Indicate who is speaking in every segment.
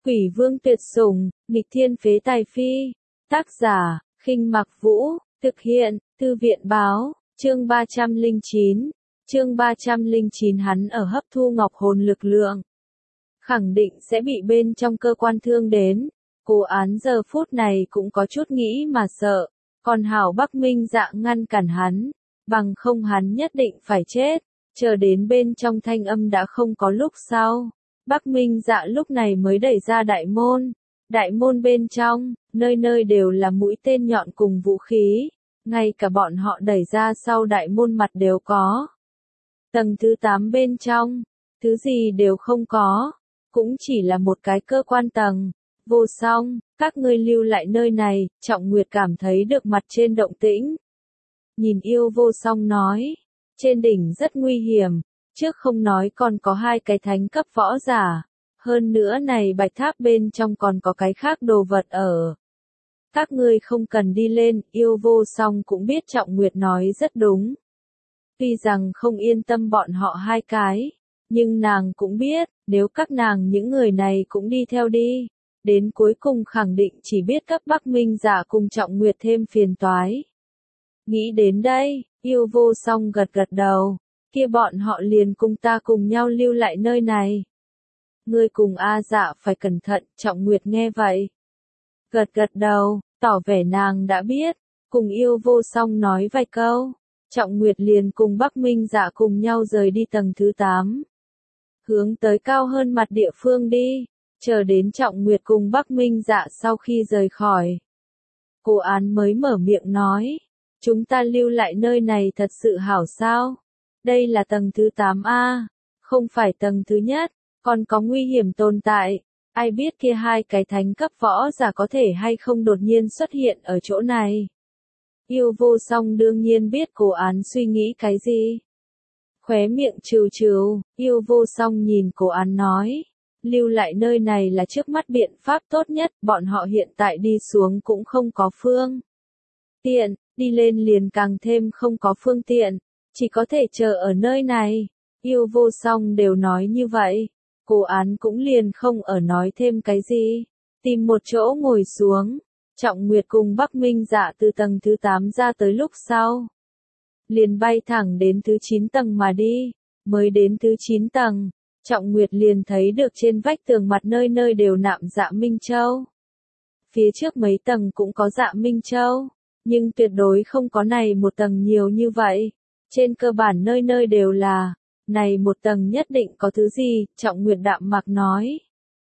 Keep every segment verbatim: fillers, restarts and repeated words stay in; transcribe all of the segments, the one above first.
Speaker 1: Quỷ vương tuyệt sủng, nghịch thiên phế tài phi. Tác giả, Khinh Mặc Vũ, thực hiện, Thư viện báo, chương ba trăm lẻ chín. Chương ba trăm lẻ chín hắn ở hấp thu ngọc hồn lực lượng. Khẳng định sẽ bị bên trong cơ quan thương đến. Cố Án giờ phút này cũng có chút nghĩ mà sợ. Còn hảo Bắc Minh Dạ ngăn cản hắn. Bằng không hắn nhất định phải chết. Chờ đến bên trong thanh âm đã không có lúc sau. Bắc Minh Dạ lúc này mới đẩy ra đại môn. Đại môn bên trong, nơi nơi đều là mũi tên nhọn cùng vũ khí. Ngay cả bọn họ đẩy ra sau đại môn mặt đều có. Tầng thứ tám bên trong, thứ gì đều không có. Cũng chỉ là một cái cơ quan tầng. Vô song, các ngươi lưu lại nơi này, Trọng Nguyệt cảm thấy được mặt trên động tĩnh. Nhìn yêu vô song nói, trên đỉnh rất nguy hiểm, trước không nói còn có hai cái thánh cấp võ giả. Hơn nữa này bạch tháp bên trong còn có cái khác đồ vật ở. Các ngươi không cần đi lên, yêu vô song cũng biết Trọng Nguyệt nói rất đúng. Tuy rằng không yên tâm bọn họ hai cái, nhưng nàng cũng biết, nếu các nàng những người này cũng đi theo đi, đến cuối cùng khẳng định chỉ biết các Bắc Minh Dạ cùng Trọng Nguyệt thêm phiền toái. Nghĩ đến đây, yêu vô song gật gật đầu, kia bọn họ liền cùng ta cùng nhau lưu lại nơi này. Ngươi cùng A Dạ phải cẩn thận, Trọng Nguyệt nghe vậy. Gật gật đầu, tỏ vẻ nàng đã biết, cùng yêu vô song nói vài câu. Trọng Nguyệt liền cùng Bắc Minh Dạ cùng nhau rời đi tầng thứ tám. Hướng tới cao hơn mặt địa phương đi, chờ đến Trọng Nguyệt cùng Bắc Minh Dạ sau khi rời khỏi. Cố Án mới mở miệng nói, chúng ta lưu lại nơi này thật sự hảo sao? Đây là tầng thứ tám A, không phải tầng thứ nhất, còn có nguy hiểm tồn tại. Ai biết kia hai cái thánh cấp võ giả có thể hay không đột nhiên xuất hiện ở chỗ này. Yêu vô song đương nhiên biết Cố Án suy nghĩ cái gì. Khóe miệng trừ trừ, yêu vô song nhìn Cố Án nói, lưu lại nơi này là trước mắt biện pháp tốt nhất, bọn họ hiện tại đi xuống cũng không có phương tiện, đi lên liền càng thêm không có phương tiện, chỉ có thể chờ ở nơi này. Yêu vô song đều nói như vậy, Cố Án cũng liền không ở nói thêm cái gì, tìm một chỗ ngồi xuống. Trọng Nguyệt cùng Bắc Minh Dạ từ tầng thứ tám ra tới lúc sau, liền bay thẳng đến thứ chín tầng mà đi. Mới đến thứ chín tầng, Trọng Nguyệt liền thấy được trên vách tường mặt nơi nơi đều nạm Dạ Minh Châu. Phía trước mấy tầng cũng có Dạ Minh Châu, nhưng tuyệt đối không có này một tầng nhiều như vậy. Trên cơ bản nơi nơi đều là, này một tầng nhất định có thứ gì, Trọng Nguyệt đạm mạc nói.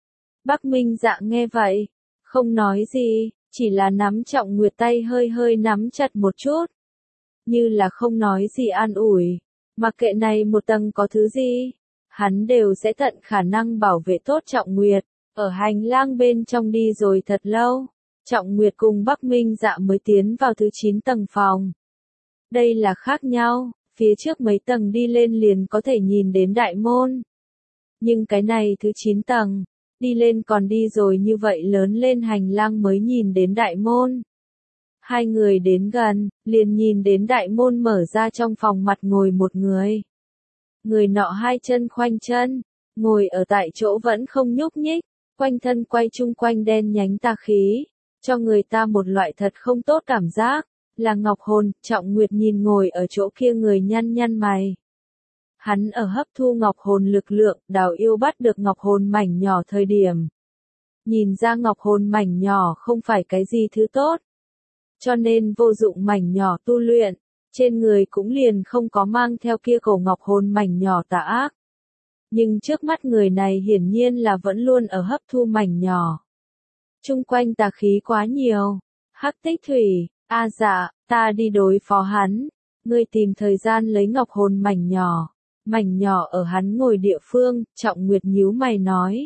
Speaker 1: Bắc Minh Dạ nghe vậy, không nói gì, chỉ là nắm Trọng Nguyệt tay hơi hơi nắm chặt một chút. Như là không nói gì an ủi, mặc kệ này một tầng có thứ gì, hắn đều sẽ tận khả năng bảo vệ tốt Trọng Nguyệt. Ở hành lang bên trong đi rồi thật lâu, Trọng Nguyệt cùng Bắc Minh Dạ mới tiến vào thứ chín tầng phòng. Đây là khác nhau, phía trước mấy tầng đi lên liền có thể nhìn đến đại môn. Nhưng cái này thứ chín tầng, đi lên còn đi rồi như vậy lớn lên hành lang mới nhìn đến đại môn. Hai người đến gần, liền nhìn đến đại môn mở ra, trong phòng mặt ngồi một người. Người nọ hai chân khoanh chân, ngồi ở tại chỗ vẫn không nhúc nhích, quanh thân quay chung quanh đen nhánh tà khí, cho người ta một loại thật không tốt cảm giác, là Ngọc Hồn. Trọng Nguyệt nhìn ngồi ở chỗ kia người nhăn nhăn mày. Hắn ở hấp thu Ngọc Hồn lực lượng, Đào Yêu bắt được Ngọc Hồn mảnh nhỏ thời điểm. Nhìn ra Ngọc Hồn mảnh nhỏ không phải cái gì thứ tốt. Cho nên vô dụng mảnh nhỏ tu luyện, trên người cũng liền không có mang theo kia cổ Ngọc Hồn mảnh nhỏ tà ác. Nhưng trước mắt người này hiển nhiên là vẫn luôn ở hấp thu mảnh nhỏ. Trung quanh tà khí quá nhiều. Hắc Tích Thủy, A Dạ, ta đi đối phó hắn. Ngươi tìm thời gian lấy Ngọc Hồn mảnh nhỏ. Mảnh nhỏ ở hắn ngồi địa phương, Trọng Nguyệt nhíu mày nói.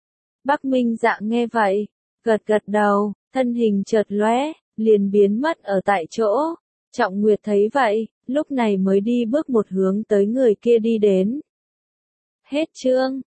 Speaker 1: Bắc Minh Dạ nghe vậy, gật gật đầu, thân hình chợt lóe, liền biến mất ở tại chỗ. Trọng Nguyệt thấy vậy, lúc này mới đi bước một hướng tới người kia đi đến. Hết chương.